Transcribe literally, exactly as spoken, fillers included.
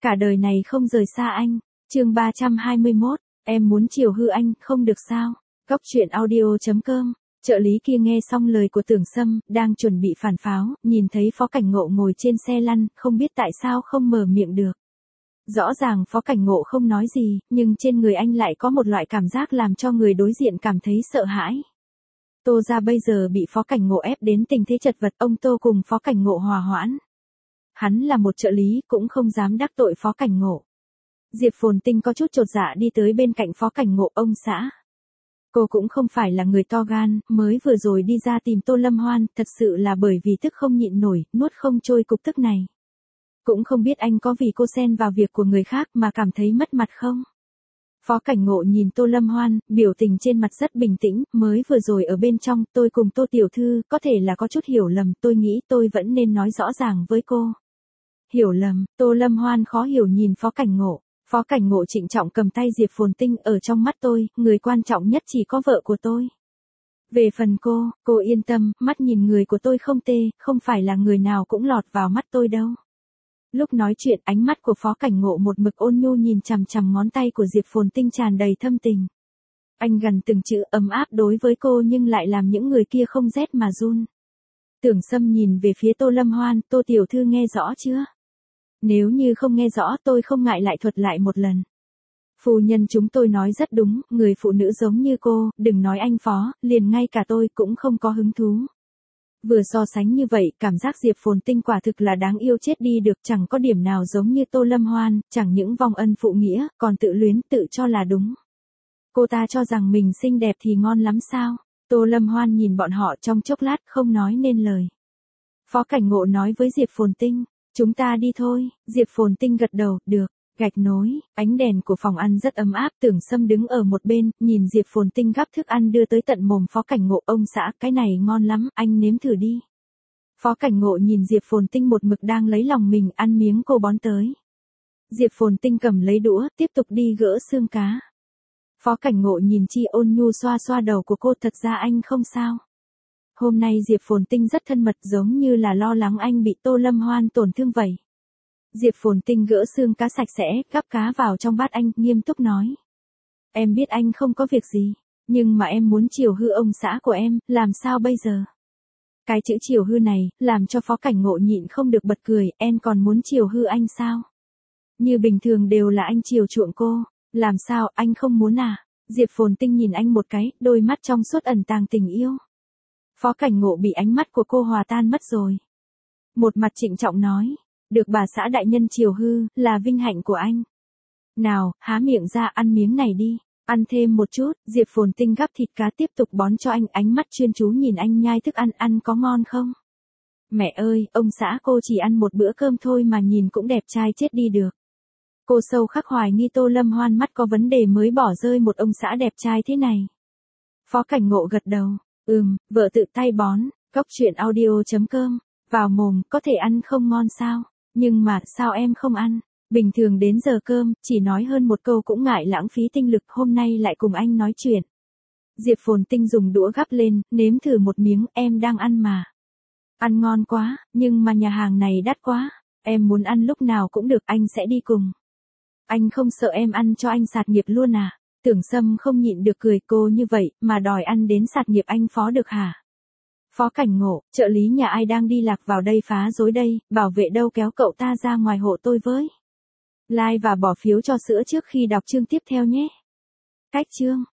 cả đời này không rời xa anh. Chương ba trăm hai mươi mốt, em muốn chiều hư anh, không được sao? Góc truyện audio chấm com. Trợ lý kia nghe xong lời của Tưởng Sâm, đang chuẩn bị phản pháo, nhìn thấy Phó Cảnh Ngộ ngồi trên xe lăn, không biết tại sao không mở miệng được. Rõ ràng Phó Cảnh Ngộ không nói gì, nhưng trên người anh lại có một loại cảm giác làm cho người đối diện cảm thấy sợ hãi. Tô gia bây giờ bị Phó Cảnh Ngộ ép đến tình thế chật vật, ông Tô cùng Phó Cảnh Ngộ hòa hoãn. Hắn là một trợ lý, cũng không dám đắc tội Phó Cảnh Ngộ. Diệp Phồn Tinh có chút chột dạ đi tới bên cạnh Phó Cảnh Ngộ. Ông xã. Cô cũng không phải là người to gan, mới vừa rồi đi ra tìm Tô Lâm Hoan, thật sự là bởi vì tức không nhịn nổi, nuốt không trôi cục tức này. Cũng không biết anh có vì cô xen vào việc của người khác mà cảm thấy mất mặt không? Phó Cảnh Ngộ nhìn Tô Lâm Hoan, biểu tình trên mặt rất bình tĩnh, mới vừa rồi ở bên trong, tôi cùng Tô tiểu thư, có thể là có chút hiểu lầm, tôi nghĩ tôi vẫn nên nói rõ ràng với cô. Hiểu lầm, Tô Lâm Hoan khó hiểu nhìn Phó Cảnh Ngộ. Phó Cảnh Ngộ trịnh trọng cầm tay Diệp Phồn Tinh, ở trong mắt tôi, người quan trọng nhất chỉ có vợ của tôi. Về phần cô, cô yên tâm, mắt nhìn người của tôi không tê, không phải là người nào cũng lọt vào mắt tôi đâu. Lúc nói chuyện, ánh mắt của Phó Cảnh Ngộ một mực ôn nhu nhìn chằm chằm ngón tay của Diệp Phồn Tinh tràn đầy thâm tình. Anh gần từng chữ ấm áp đối với cô nhưng lại làm những người kia không rét mà run. Tưởng Sâm nhìn về phía Tô Lâm Hoan, Tô tiểu thư nghe rõ chưa? Nếu như không nghe rõ tôi không ngại lại thuật lại một lần. Phu nhân chúng tôi nói rất đúng, người phụ nữ giống như cô, đừng nói anh Phó, liền ngay cả tôi cũng không có hứng thú. Vừa so sánh như vậy, cảm giác Diệp Phồn Tinh quả thực là đáng yêu chết đi được, chẳng có điểm nào giống như Tô Lâm Hoan, chẳng những vong ân phụ nghĩa, còn tự luyến, tự cho là đúng. Cô ta cho rằng mình xinh đẹp thì ngon lắm sao? Tô Lâm Hoan nhìn bọn họ trong chốc lát không nói nên lời. Phó Cảnh Ngộ nói với Diệp Phồn Tinh, chúng ta đi thôi. Diệp Phồn Tinh gật đầu, được. Gạch nối, ánh đèn của phòng ăn rất ấm áp, Tưởng Sâm đứng ở một bên, nhìn Diệp Phồn Tinh gắp thức ăn đưa tới tận mồm Phó Cảnh Ngộ. Ông xã, cái này ngon lắm, anh nếm thử đi. Phó Cảnh Ngộ nhìn Diệp Phồn Tinh một mực đang lấy lòng mình, ăn miếng cô bón tới. Diệp Phồn Tinh cầm lấy đũa, tiếp tục đi gỡ xương cá. Phó Cảnh Ngộ nhìn Chi ôn nhu xoa xoa đầu của cô, thật ra anh không sao. Hôm nay Diệp Phồn Tinh rất thân mật, giống như là lo lắng anh bị Tô Lâm Hoan tổn thương vậy. Diệp Phồn Tinh gỡ xương cá sạch sẽ, gắp cá vào trong bát anh, nghiêm túc nói. Em biết anh không có việc gì, nhưng mà em muốn chiều hư ông xã của em, làm sao bây giờ? Cái chữ chiều hư này, làm cho Phó Cảnh Ngộ nhịn không được bật cười, em còn muốn chiều hư anh sao? Như bình thường đều là anh chiều chuộng cô, làm sao anh không muốn à? Diệp Phồn Tinh nhìn anh một cái, đôi mắt trong suốt ẩn tàng tình yêu. Phó Cảnh Ngộ bị ánh mắt của cô hòa tan mất rồi. Một mặt trịnh trọng nói, được bà xã đại nhân chiều hư, là vinh hạnh của anh. Nào, há miệng ra ăn miếng này đi, ăn thêm một chút. Diệp Phồn Tinh gắp thịt cá tiếp tục bón cho anh, ánh mắt chuyên chú nhìn anh nhai thức ăn, ăn có ngon không? Mẹ ơi, ông xã cô chỉ ăn một bữa cơm thôi mà nhìn cũng đẹp trai chết đi được. Cô sâu khắc hoài nghi Tô Lâm Hoan mắt có vấn đề mới bỏ rơi một ông xã đẹp trai thế này. Phó Cảnh Ngộ gật đầu, ừm, vợ tự tay bón. Góc truyện audio chấm com. Vào mồm, có thể ăn không ngon sao? Nhưng mà, sao em không ăn? Bình thường đến giờ cơm, chỉ nói hơn một câu cũng ngại lãng phí tinh lực, hôm nay lại cùng anh nói chuyện. Diệp Phồn Tinh dùng đũa gắp lên, nếm thử một miếng, em đang ăn mà. Ăn ngon quá, nhưng mà nhà hàng này đắt quá. Em muốn ăn lúc nào cũng được, anh sẽ đi cùng. Anh không sợ em ăn cho anh sạt nghiệp luôn à? Tưởng Sâm không nhịn được cười, cô như vậy, mà đòi ăn đến sạt nghiệp anh Phó được hả? Phó Cảnh Ngộ, trợ lý nhà ai đang đi lạc vào đây phá rối đây, bảo vệ đâu kéo cậu ta ra ngoài hộ tôi với. Like và bỏ phiếu cho sữa trước khi đọc chương tiếp theo nhé. Cách chương.